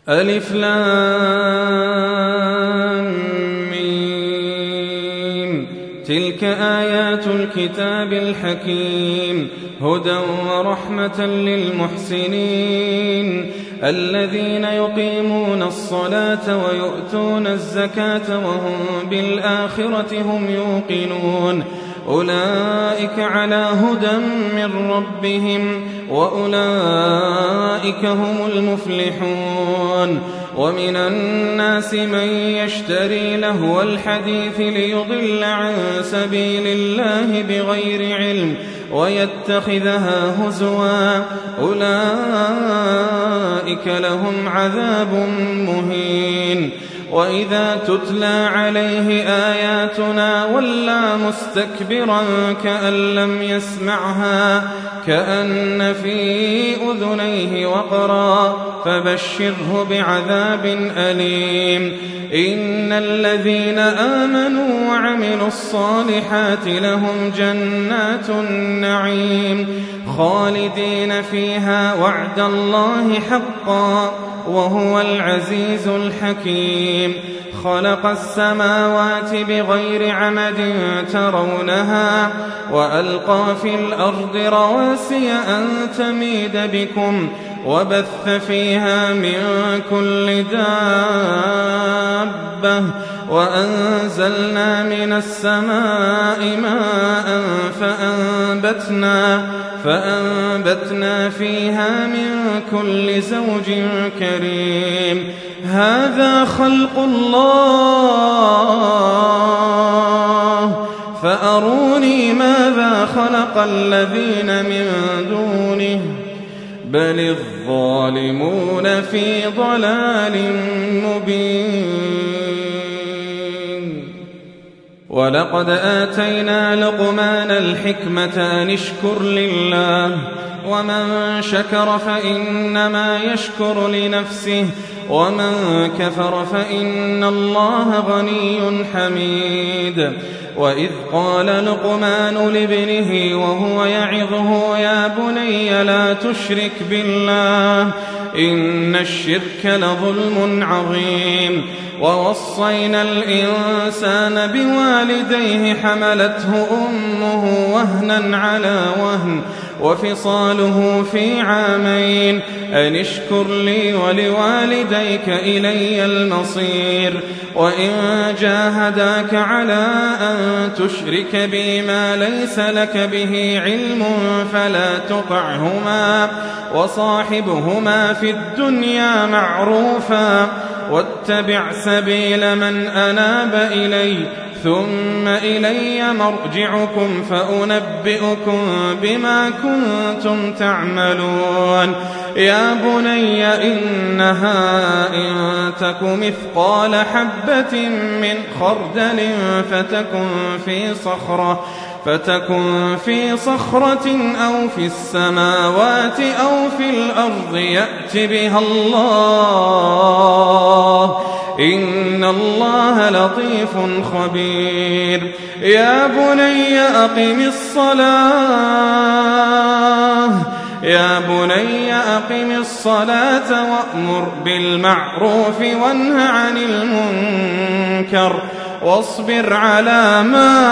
ألف لام ميم. تلك آيات الكتاب الحكيم هدى ورحمة للمحسنين الذين يقيمون الصلاة ويؤتون الزكاة وهم بالآخرة هم يوقنون أولئك على هدى من ربهم وأولئك هم المفلحون. ومن الناس من يشتري لهو الحديث ليضل عن سبيل الله بغير علم ويتخذها هزوا أولئك لهم عذاب مهين. وإذا تتلى عليه آياتنا ولى مستكبرا كأن لم يسمعها كأن في أذنيه وقرا فبشره بعذاب أليم. إن الذين آمنوا وعملوا الصالحات لهم جنات النعيم خالدين فيها وعد الله حقا وهو العزيز الحكيم. خلق السماوات بغير عمد ترونها وألقى في الأرض رواسي أن تميد بكم وبث فيها من كل دابة وأنزلنا من السماء ماء فأنبتنا فيها من كل زوج كريم. هذا خلق الله فأروني ماذا خلق الذين من دونه بل الظالمون في ضلال مبين. ولقد آتينا لقمان الحكمة أن اشكر لله ومن شكر فإنما يشكر لنفسه ومن كفر فإن الله غني حميد. وإذ قال لقمان لابنه وهو يعظه يا بني لا تشرك بالله إن الشرك لظلم عظيم. ووصينا الإنسان بوالديه حملته أمه وهنا على وهن وفصاله في عامين أن اشكر لي ولوالديك إلي المصير. وإن جاهداك على أن تشرك بي ما ليس لك به علم فلا تطعهما وصاحبهما في الدنيا معروفا واتبع سبيل من أناب إلي ثم إلي مرجعكم فأنبئكم بما كنتم تعملون. يا بني إنها إن تك مثقال حبة من خردل فتكن في صخرة أو في السماوات أو في الأرض يأت بها الله إن الله لطيف خبير. يا بني أقم الصلاة وأمر بالمعروف وانه عن المنكر واصبر على ما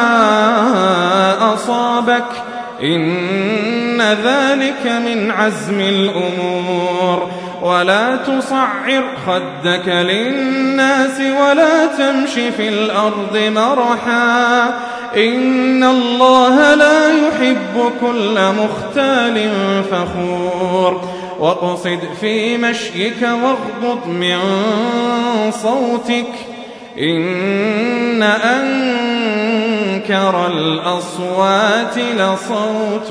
أصابك إن ذلك من عزم الأمور. ولا تصعر خدك للناس ولا تمش في الأرض مرحا إن الله لا يحب كل مختال فخور. واقصد في مشيك واغضض من صوتك إن أنكر الأصوات لصوت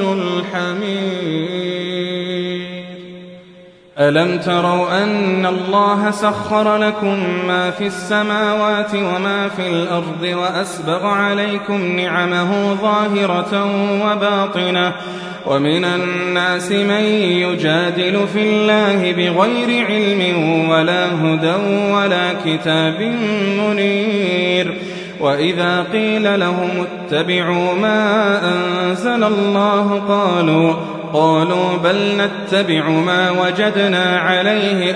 الحمير. ألم تروا أن الله سخر لكم ما في السماوات وما في الأرض وأسبغ عليكم نعمه ظاهرة وباطنة ومن الناس من يجادل في الله بغير علم ولا هدى ولا كتاب منير. وإذا قيل لهم اتبعوا ما أنزل الله قالوا بل نتبع ما وجدنا عليه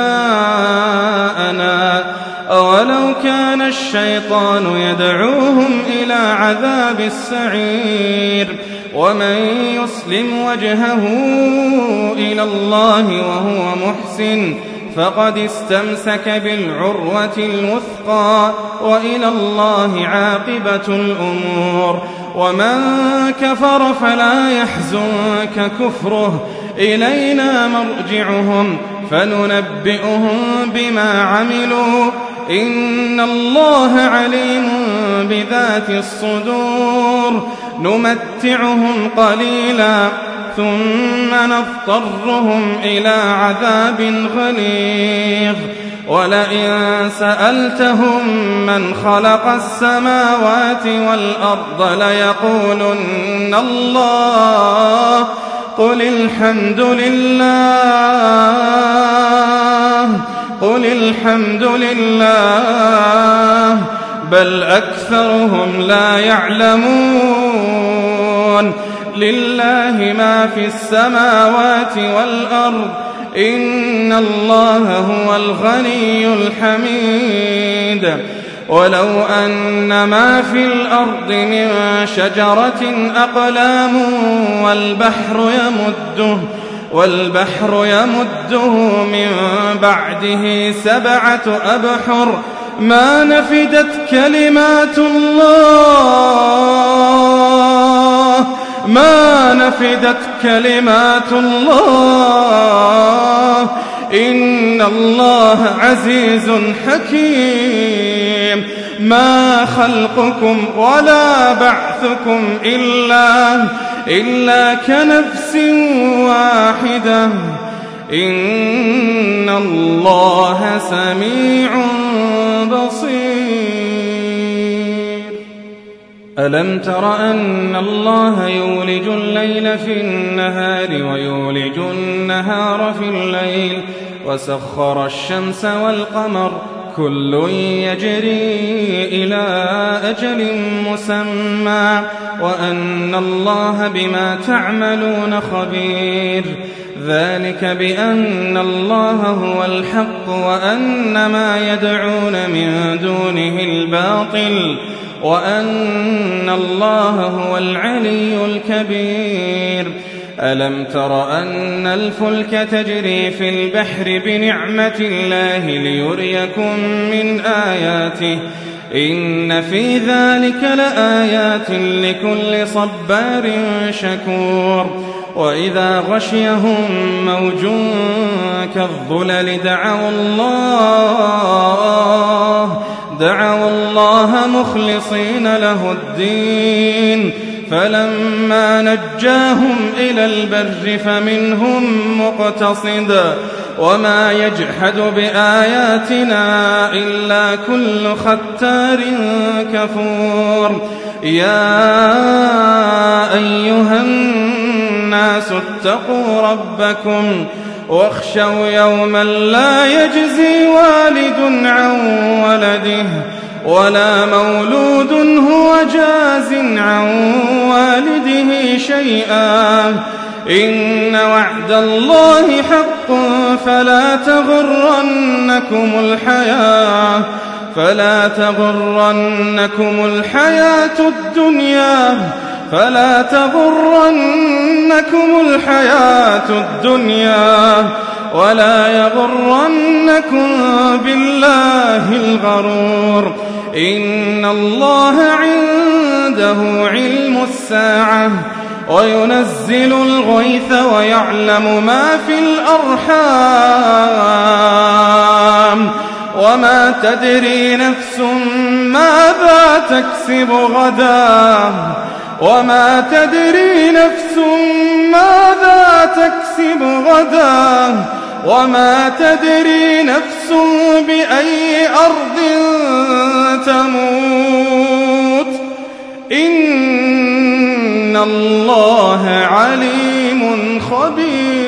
آباءنا أولو كان الشيطان يدعوهم إلى عذاب السعير ومن يسلم وجهه إلى الله وهو محسن فقد استمسك بالعروة الوثقى وإلى الله عاقبة الأمور ومن كفر فلا يحزنك كفره إلينا مرجعهم فننبئهم بما عملوا إن الله عليم بذات الصدور نمتعهم قليلا ثم نضطرهم إلى عذاب غليظ ولئن سألتهم من خلق السماوات والأرض ليقولن الله قل الحمد لله بل أكثرهم لا يعلمون لله ما في السماوات والأرض إن الله هو الغني الحميد ولو أن ما في الأرض من شجرة أقلام والبحر يمده من بعده 7 أبحر ما نفدت كلمات الله إن الله عزيز حكيم ما خلقكم ولا بعثكم إلا كنفس واحدة إن الله سميع بصير ألم تر أن الله يولج الليل في النهار ويولج النهار في الليل وسخر الشمس والقمر كل يجري إلى أجل مسمى وأن الله بما تعملون خبير ذلك بأن الله هو الحق وأن ما يدعون من دونه الباطل وأن الله هو العلي الكبير ألم تر أن الفلك تجري في البحر بنعمة الله ليريكم من آياته إن في ذلك لآيات لكل صبار شكور وإذا غشيهم موج كالظلل دعوا الله مخلصين له الدين فلما نجاهم إلى البر فمنهم مقتصد وما يجحد بآياتنا إلا كل ختار كفور يا أيها الناس اتقوا ربكم واخشوا يوما لا يجزي والد عن ولده ولا مولود هو جاز عن والده شيئا إن وعد الله حق فلا تغرنكم الحياة الدنيا ولا يغرنكم بالله الغرور إن الله عنده علم الساعة وينزل الغيث ويعلم ما في الأرحام وما تدري نفس ماذا تكسب غدا وما تدري نفس بأي أرض تموت إن الله عليم خبير